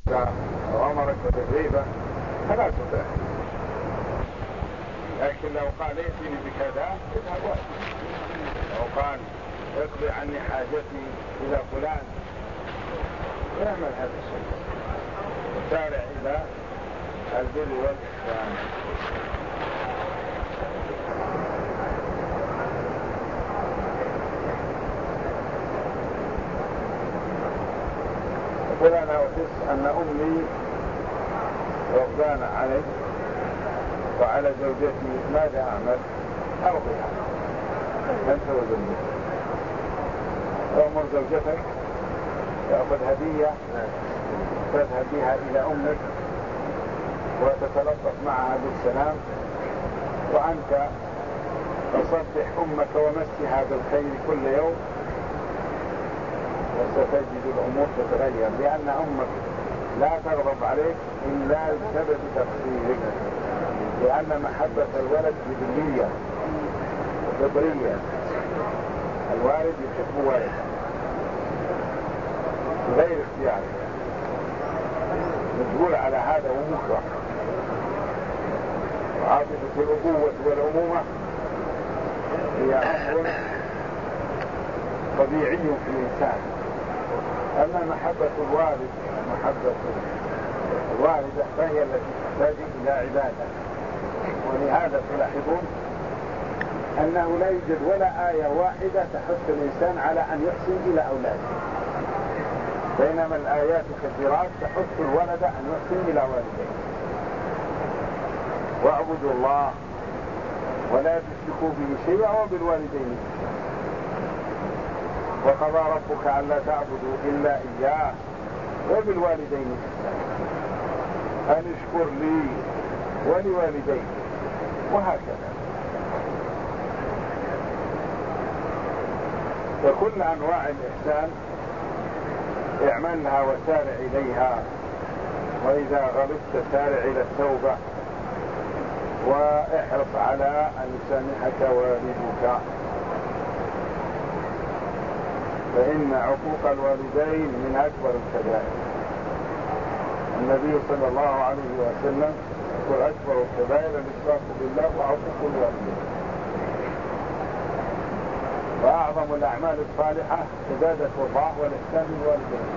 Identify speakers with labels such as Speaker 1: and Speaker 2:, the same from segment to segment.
Speaker 1: أو أمرك بالغيبة فلا تطع. لكن لو قال ائتني بكذا اذهب وأتي، لو قال اقضي عني حاجتي إلى فلان يعمل هذا الشيء، وسارع إلى البر والإحسان. يقول أنا أحس أن أمي غضبانة علي وعلى زوجتي، ماذا أعمل؟ أرضيها أنت وزوجتك، أمر زوجتك تأخذ هدية تذهب بها إلى أمك وتتلطف معها بالسلام، وأنت تصبح أمك ومسها بالخير كل يوم، وستجد الأمور تتغير، لأن أمك لا تغضب عليك إلا بسبب تقصيرك، لأن محبة الولد جبلية فطرية، الوالد يحب والده غير اختياري، مجبول على هذا ومكره. وعاطفة الأبوة والأمومة هي أمر طبيعي في الإنسان، أما محبة الوالد محبة الوالدة فهي التي تحتاج إلى عبادة. ولهذا تلاحظون أنه لا يوجد ولا آية واحدة تحث الإنسان على أن يحسن إلى أولاده، بينما الآيات الكثيرات تحث الولد أن يحسن إلى والديه. واعبدوا الله ولا تشركوا به شيئا وبالوالدين إحسانا، وقضى ربك ألا تعبدوا إلا إياه وبالوالدين إحسانا أن اشكر لي ولوالديك، وهكذا. فكل أنواع الإحسان اعملها وسارع إليها، وإذا غلبت سارع إلى التوبة، واحرص على أن يسامحك والدك، فإن عقوق الوالدين من أكبر الكبائر. النبي صلى الله عليه وسلم يقول أكبر الكبائر الإشراك بالله وعقوق الوالدين، وأعظم الأعمال الصالحة عبادة الله والإحسان للوالدين.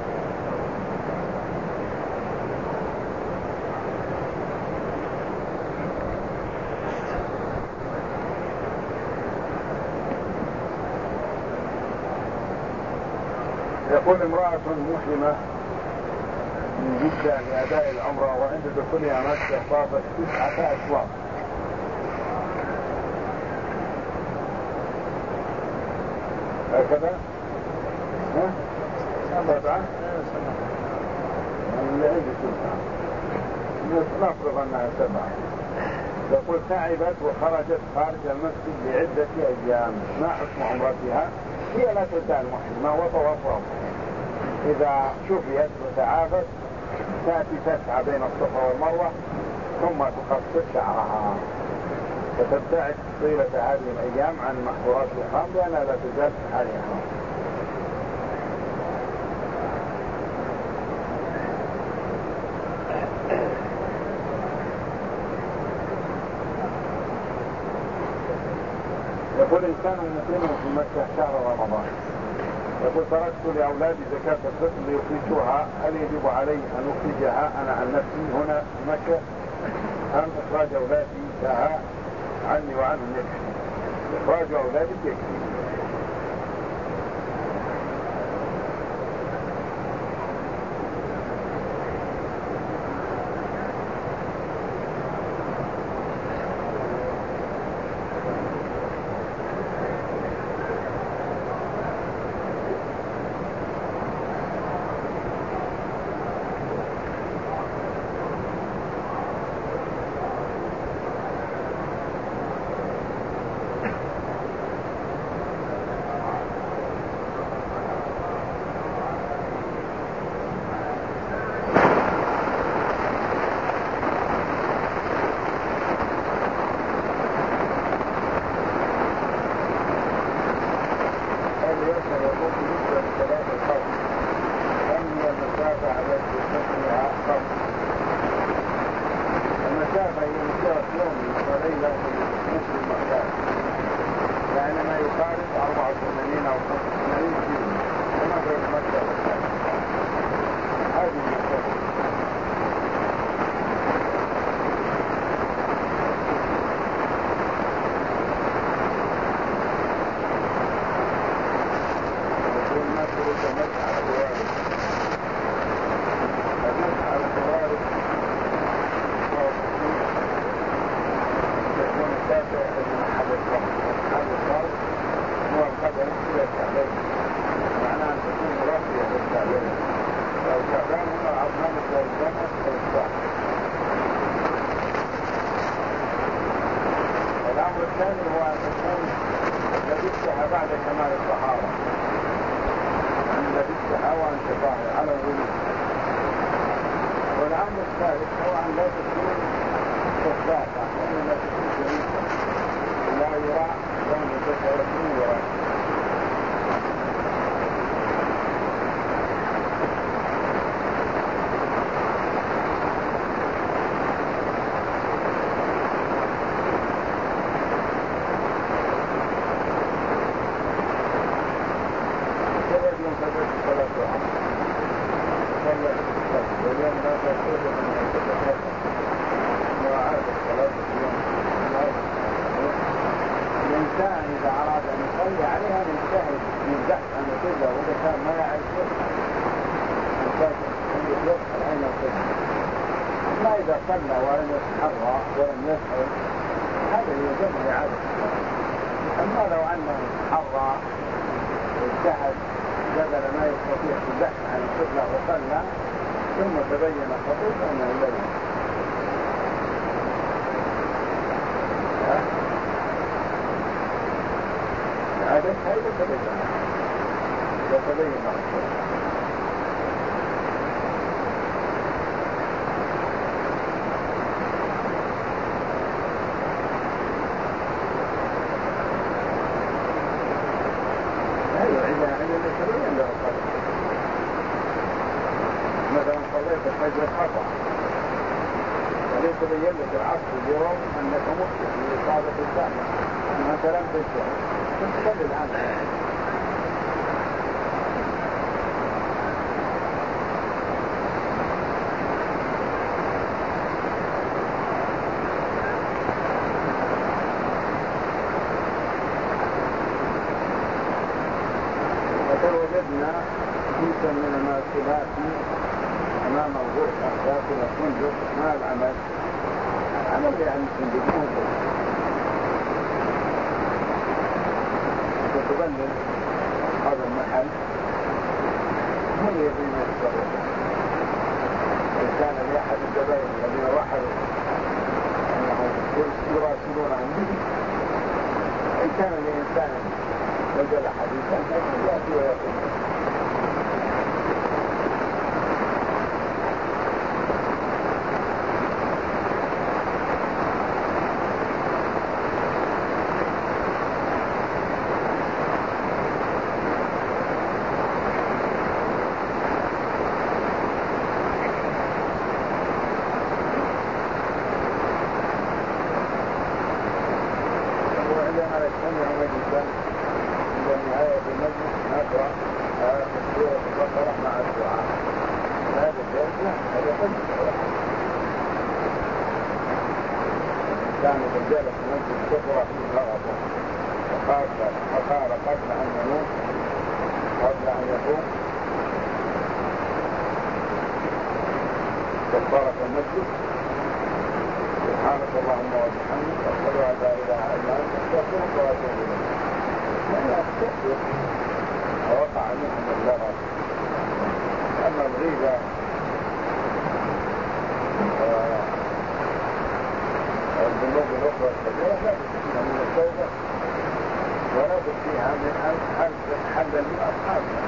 Speaker 1: يقول امرأة محرمة من جدة لأداء العمرة، وعند دخولها مكة طافت 9 أشواط، هكذا 7 نفرض أنها 7. يقول تعبت وخرجت خارج المسجد لعدة أيام، ما حكم عمرتها؟ هي لا تزال محرمة وطوافها. إذا شفيت وتعافت تأتي تسعى بين الصفا والمروة ثم تقصر شعرها، فتبتعد طيلة هذه الأيام عن محظورات الإحرام لأنها لا تزال في حال إحرام. يقول إنسان مقيم في مكة شهر رمضان، يقول تركت لأولادي زكاة الفطر ليخرجوها، هل يجب علي أن أخرجها أنا عن نفسي هنا في مكة، أم إخراج أولادي لها عني وعنهم يكفي؟ إخراج أولادك يكفي. الإنسان هو عظمان الإنسان الإنسان. الأمر الثاني هو أن تكون لبستها بعد كمال الطهارة، أن لبستها وأنت طاهر على الغلو. والأمر الثالث هو أن لا تكون شفافة، وإنما تكون جميلة لا يرى لون البشرة يرى. الإنسان إذا أراد أن يصلي عليها يجتهد يبحث عن القبلة، وإذا كان ما يعرف يدخل عين القبلة. أما إذا صلى ولم يتحرى ولم يسأل هذا يجب إعادة الصلاة. أما لو أنه تحرى واجتهد بدل ما يستطيع البحث عن القبلة وصلى ثم تبين الخطوط فإنه يبين. هذا يتبين مثلا صليت الفجر خطأ وليس تبين لك العصر اليوم أنك مخطئ لإصابة الساعة أنك لم تجتهد تنتقل الآن. وقد وجدنا كيسا من المركبات أمام الغرفة داخل الفندق. ما العمل؟ العمل يعني الفندق موجود تبلل هذا المحل من يبين يتصرف. إن كان لأحد الزبائن الذين رحلوا أنهم يراسلون عنه، إن كان لإنسان نزل حديثا فإنه يأتي ويقول. كان الرجال في المسجد كثرة في الغرفة فقال قبل أن يموت قبل أن يقوم كفارة المسجد سبحانك اللهم وبحمدك أشهد أن لا إله إلا أنت أستغفرك وأتوب إليك. لأنها تكفر ووقع منهم اللغط. أما الغيبة الذنوب الأخرى الكبيرة لا بد فيها من التوبة ولا بد فيها من حل من أصحابها.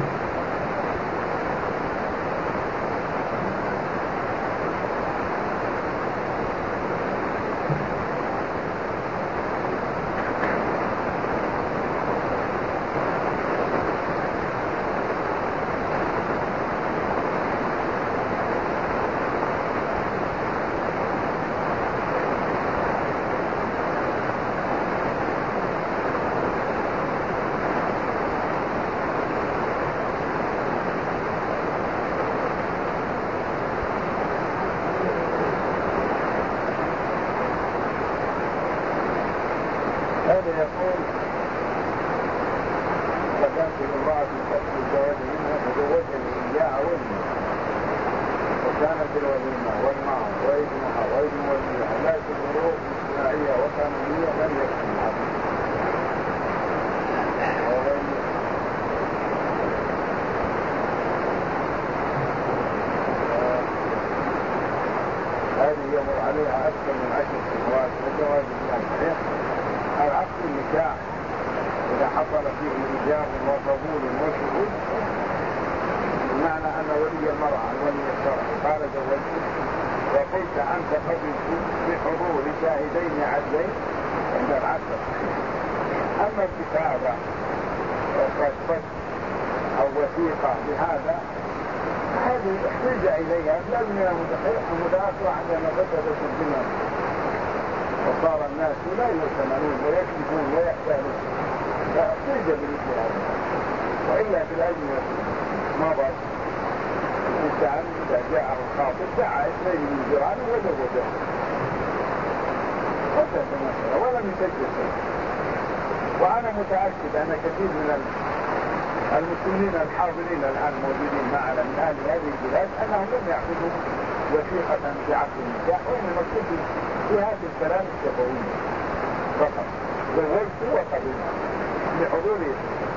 Speaker 1: هذا يقول فكانت امرأة تتزوج منها تزوجني إياها ولي وكانت الوليمة والماء وابنها وابن وليها لكن ظروف اجتماعية وقانونية لم يكن يمر عليها أكثر من 10 سنوات وجواز الناس صحيح. العقد النكاح إذا حصل فيه إيجاب وقبول وشهود، بمعنى أن ولي المرأة الولي الشرعي قال زوجتك وقلت أنت قبلت بحضور شاهدين عدلين عند العقد. أما الكتابة والصفة أو وثيقة بهذا هذه احتاج إليها لازم المتأخر عندما فسدت الدنيا وصار الناس لا يؤتمنون ويكذبون ويحتالون، فاحتاج بمثل هذا. وإلا في الأزمة مضت الإنسان إذا جاءه الخاطب دعا اثنين من جيرانه وزوجه وانتهت المسألة ولم يسجل شيء. وأنا متأكد أن كثير من المسلمين الحاضرين الآن موجودين معنا من أهل هذه البلاد أنهم لم يعقدوا وثيقة في عقد النكاح، وإن المقصود في هذه الكلام الشفوي فقط زوجت وقبلت بحضور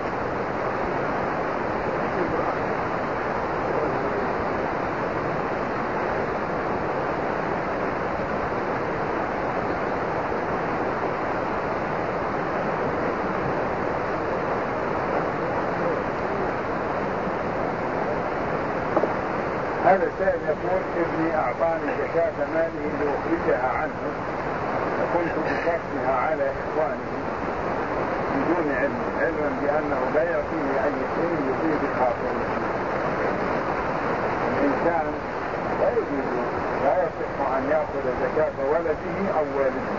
Speaker 1: هذا السائل يقول ابني أعطاني زكاة ماله لأخرجها عنه وكنت بصرفها على إخوانه بدون علما بأنه لا يعطيني أي شيء يطيب خاطره. الإنسان لا يصح أن يأخذ زكاة ولده أو والده.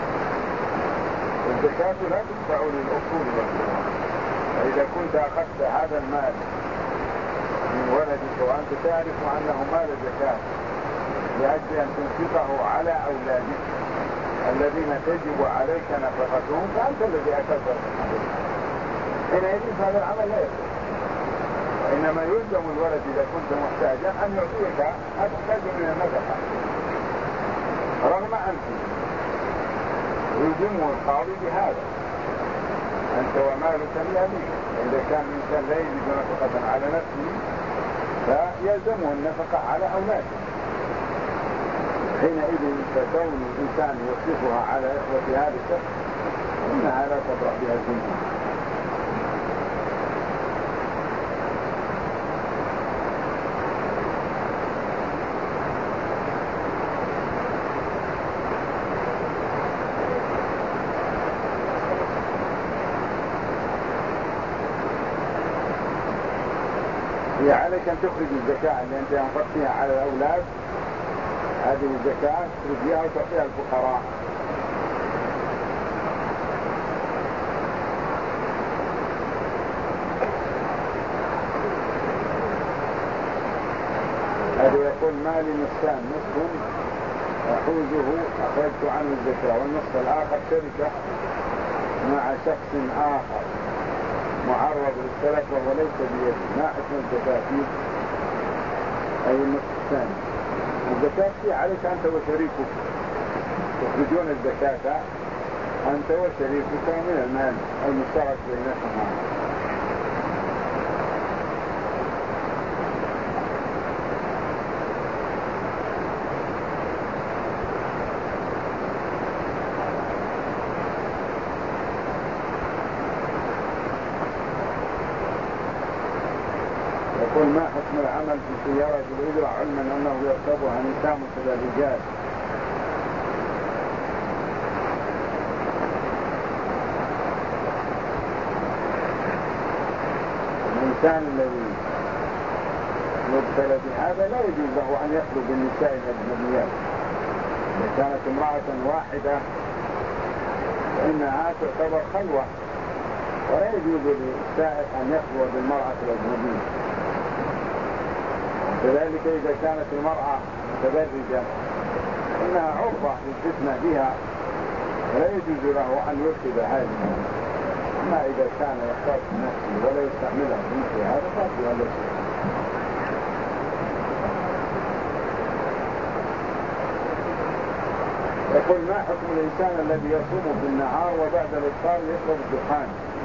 Speaker 1: الزكاة لا تدفع للأصول والفروع، فإذا كنت أخذت هذا المال من ولدك وأنت تعرف أنه مال زكاة لأجل أن تنفقه على أولادك الذين تجب عليك نفقتهم، فأنت الذي أكلت الحديث. حينئذ هذا العمل لا يصح. وإنما يلزم الولد إذا كنت محتاجا أن يعطيك ما تحتاج من النفقة رغم أنت يلزمه القاضي بهذا أنت ومالك لأبيك. إذا كان الإنسان لا يجد نفقة على نفسه فيلزمه النفقة على أولاده. حينئذ فكون الإنسان يصرفها على إخوة هذا الشخص إنها لا تبرأ بها الذمة. هي عليك أن تخرج الزكاة اللي أنت أنفقتها على الأولاد، هذه الزكاة تخرجها وتعطيها الفقراء. هذا يقول مالي نصفان، نصف أحوزه أخرجت عنه الزكاة والنصف الآخر شركة مع شخص آخر معرض للسلف وهو ليس بيده، ما حكم الزكاة فيه؟ أي النصف الثاني. الزكاة فيه عليك أنت وشريكك تخرجون الزكاة أنت وشريكك من المال المشترك بينكما. يقول ما حكم العمل في سيارة الأجرة علما أنه يركبها نساء مثل الرجال؟ الإنسان الذي يبتلى بهذا لا يجوز له أن يخلو بالنساء الأجنبيات. إذا كانت امرأة واحدة فإنها تعتبر خلوة، ولا يجوز للسائق أن يخلو بالمرأة الأجنبية. كذلك إذا كانت المرأة متبرجة إنها عرضة للفتنة بها ولا يجوز له أن يركب هذه. أما إذا كان يختار نفسه ولا يستعملها في مثل هذا فهو هذا الشيء. يقول ما حكم الإنسان الذي يصوم في النهار وبعد الإفطار يشرب الدخان؟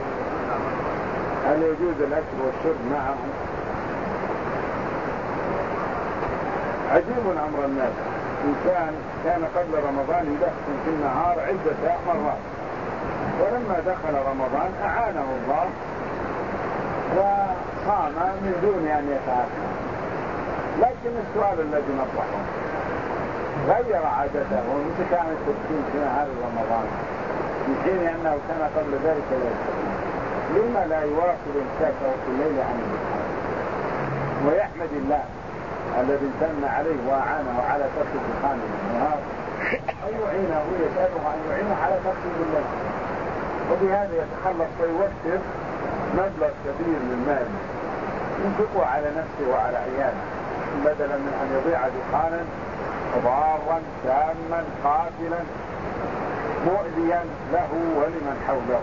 Speaker 1: هل يجوز الأكل والشرب معه؟ عجيب أمر الناس، إنسان كان قبل رمضان يدخن في النهار عدة مرات، ولما دخل رمضان أعانه الله وصام من دون أن يتأخر. لكن السؤال الذي نطرحه، غير عادته ومتى كان التدخين في نهار رمضان في حين أنه كان قبل ذلك لا يدخن؟ لما لا يواصل امساكه في الليل عن الدخان ويحمد الله الذي امتن عليه وأعانه على ترك الدخان في النهار، أن يعينه ويسأله أن يعينه على تركه بالليل، وبهذا يتخلص ويوفر مبلغ كبير من مال ينفقه على نفسه وعلى عياله، بدلا من أن يضيع دخانا ضارا ساما قاتلا مؤذيا له ولمن حوله.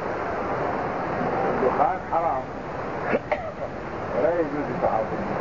Speaker 1: الدخان حرام ولا يجوز تعاطيه.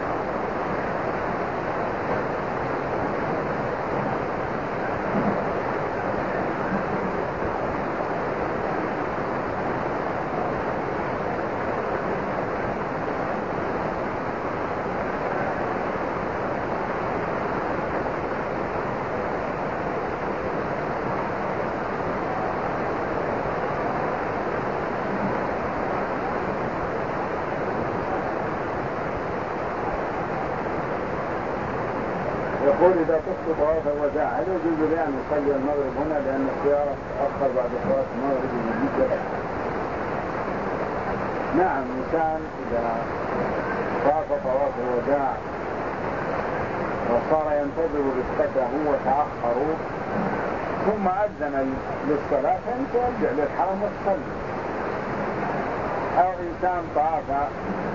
Speaker 1: يقول إذا طفت طواف الوداع هل يجوز لي أن يصلي المغرب هنا لأن السيارة تتأخر بعد صلاة المغرب بمدة؟ نعم، الإنسان إذا طاف طواف الوداع وصار ينتظر رفقته وتأخروا ثم أذن للصلاة فأنت يرجع للحرم وتصلي. أو إنسان طاف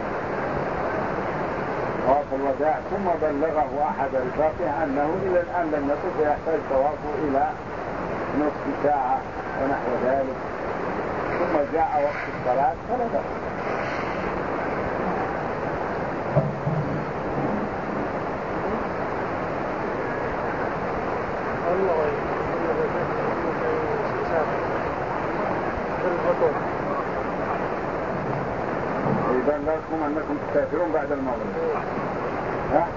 Speaker 1: طواف الوداع ثم بلغه أحد رفاقه أنه إلى الآن لم يطف ويحتاج طوافه إلى نصف ساعة ونحو ذلك، ثم جاء وقت الصلاة فلا بأس. إذا لكم أنكم تسافرون بعد المغرب، ها؟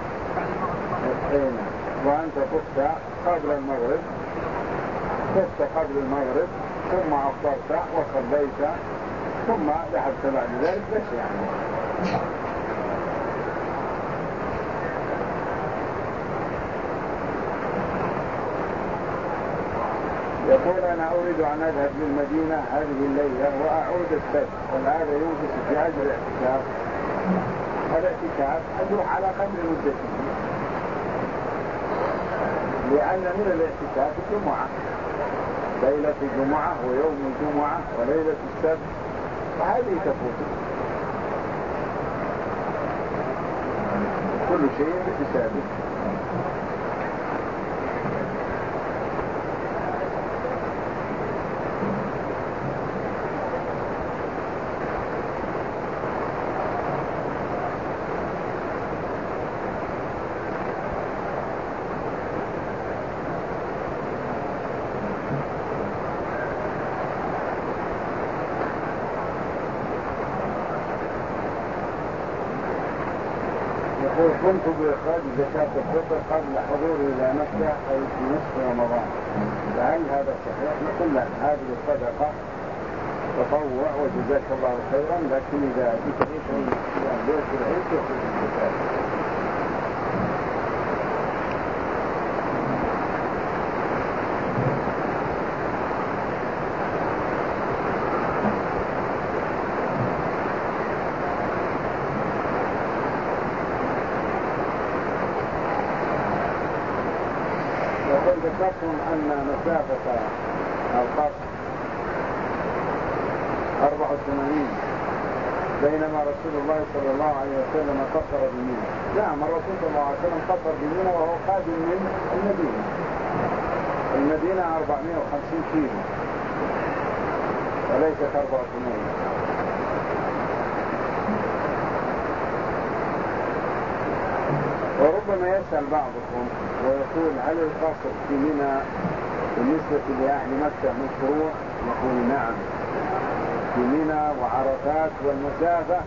Speaker 1: وأنت طفت قبل المغرب، طفت قبل المغرب ثم أفطرت وصليت ثم ذهبت بعد ذلك، ليش يعني؟ يقول أنا أريد أن أذهب للمدينة هذه الليلة وأعود السبت، وهذا ينقص في أجر الاعتكاف. الاعتكاف أجر على قدر مدته، لأن من الاعتكاف الجمعة، ليلة الجمعة ويوم الجمعة وليلة السبت، وهذه تفوت. كل شيء بحسابه. كنت بإخراج زكاة الفطر قبل حضوري إلى مكة أي في نصف رمضان، فهل هذا صحيح؟ نقول لك هذه الصدقة تطوع وجزاك الله خيرا، لكن إذا جئت بيت العيد يخرج الزكاة. ذكرتم أن مسافة القصر 84 بينما رسول الله صلى الله عليه وسلم قصر بمنى. نعم، الرسول صلى الله عليه وسلم قصر بمنى وهو قادم من المدينة. المدينة 450 كيلو وليست 84. وربما يسأل بعضكم ويقول هل القصر في منى بالنسبة لأهل مكة مشروع؟ نقول نعم، في منى وعرفات والمسافة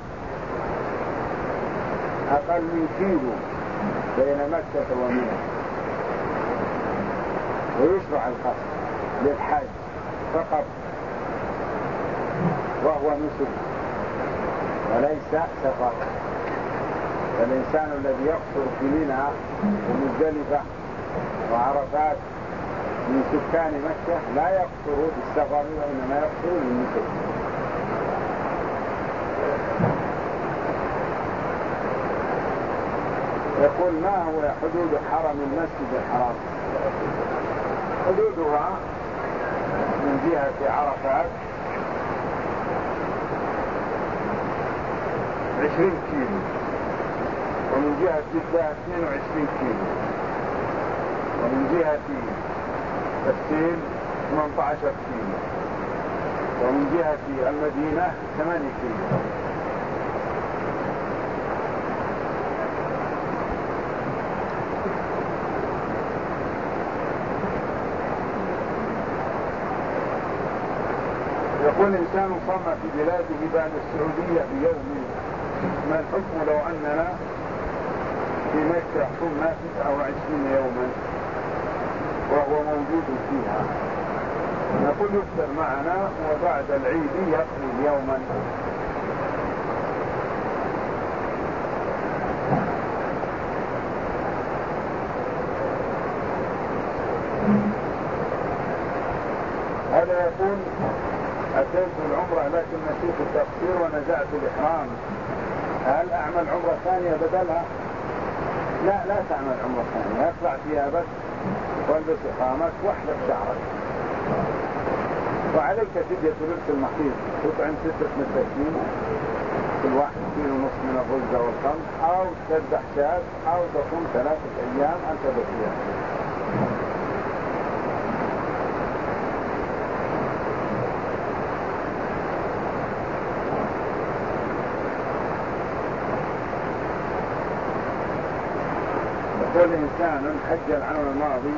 Speaker 1: أقل من كيلو بين مكة ومنى، ويشرع القصر للحج فقط وهو نسك وليس سفر. فالإنسان الذي يقصر في منى ومزدلفة وعرفات من سكان مكة لا يقصر بالسفر وإنما يقصر بالنسك. يقول ما هو حدود حرم المسجد الحرام؟ حدودها من جهة عرفات 20 كيلو، ومن جهة جدة 22 كيلو، ومن جهة السين 18 كيلو، ومن جهة المدينة 8 كيلو. يقول إنسان صام في بلاده بعد السعودية بيوم، ما الحكم لو أننا في مكة صمنا 29 يوما وهو موجود فيها؟ نقول يفطر معنا وبعد العيد يقضي يوما. هذا يقول أتيت العمرة لكن نسيت التقصير ونزعت الإحرام، هل أعمل عمرة ثانية بدلها؟ لا تعمل عمرة ثانية، اقلع ثيابك والبس إحرامك واحلق شعرك، وعليك فدية لبس المحيط، تطعم 6 مساكين كل واحد 1.5 كيلو من الرز والخمر، أو تذبح شاة، أو تصوم 3 أيام أنت بكيها. يقول إنسان حج العام الماضي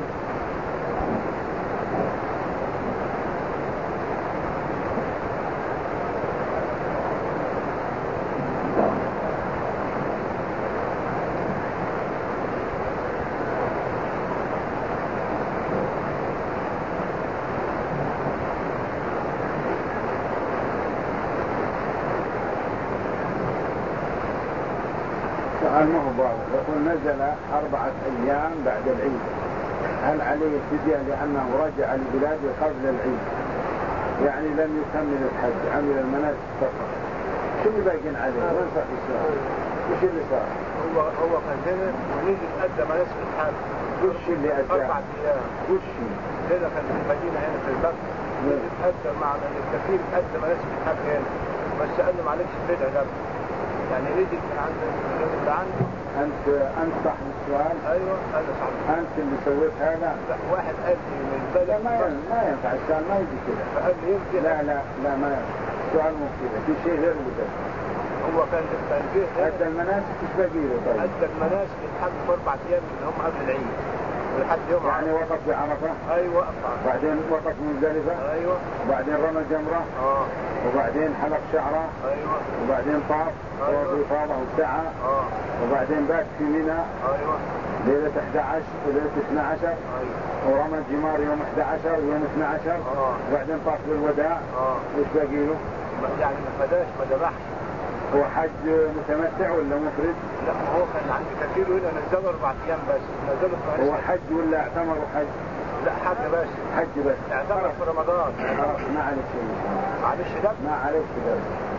Speaker 1: يقول نزل 4 أيام بعد العيد، هل عليه فدية لأنه رجع لبلاده قبل العيد؟ يعني لم يكمل الحج، عمل المناسك فقط. شو اللي باقين عليه؟ وين صار السؤال؟ وش اللي صار؟
Speaker 2: هو كان هنا ونزل أدى مناسك الحج.
Speaker 1: وش اللي أدى؟
Speaker 2: 4 أيام.
Speaker 1: وش؟
Speaker 2: هنا كان في المدينة هنا في البلد. نزل أدى مع الكثير أدى مناسك الحج هنا، بس قال له معلش البدع ده. يعني نزل من عند الراجل اللي عنده.
Speaker 1: أنت صاحب السؤال؟
Speaker 2: أيوة أنا صاحب.
Speaker 1: أنت اللي سويت هذا؟
Speaker 2: لا واحد قال لي من البلد.
Speaker 1: ما ينفع السؤال، ما يجي كده.
Speaker 2: فقال لي يمكن.
Speaker 1: لا ما ينفع السؤال مو كده، في شيء غير كده.
Speaker 2: هو كان جه
Speaker 1: أدى المناسك ايش باقي له؟ طيب
Speaker 2: أدى المناسك الحج في 4 أيام اللي هم قبل العيد ولحد يوم
Speaker 1: يعني وقف في عرفة.
Speaker 2: أيوة
Speaker 1: بعدين وقف مزدلفة.
Speaker 2: أيوة.
Speaker 1: وبعدين رمى جمرة. وبعدين حلق شعره.
Speaker 2: أيوة.
Speaker 1: وبعدين طاف.
Speaker 2: أيوة.
Speaker 1: وإفاضة وسعى. وبعدين بات في منى.
Speaker 2: أيوة.
Speaker 1: ليلة 11 وليلة 12.
Speaker 2: أيوة.
Speaker 1: ورمى الجمار يوم 11 ويوم 12. وبعدين طاف بالوداع. وش باقي له؟
Speaker 2: يعني ما فداش ما ذبحش.
Speaker 1: هو حج متمتع ولا مفرد؟
Speaker 2: لا هو كان عندي كثير هنا نزلوا 4 أيام بس نزلوا في
Speaker 1: هو حج ولا اعتمر حج؟
Speaker 2: لا حج بس.
Speaker 1: حج بس.
Speaker 2: اعتمر في رمضان.
Speaker 1: ما عليك شيء.
Speaker 2: معلش ده؟
Speaker 1: ما عليك شيء.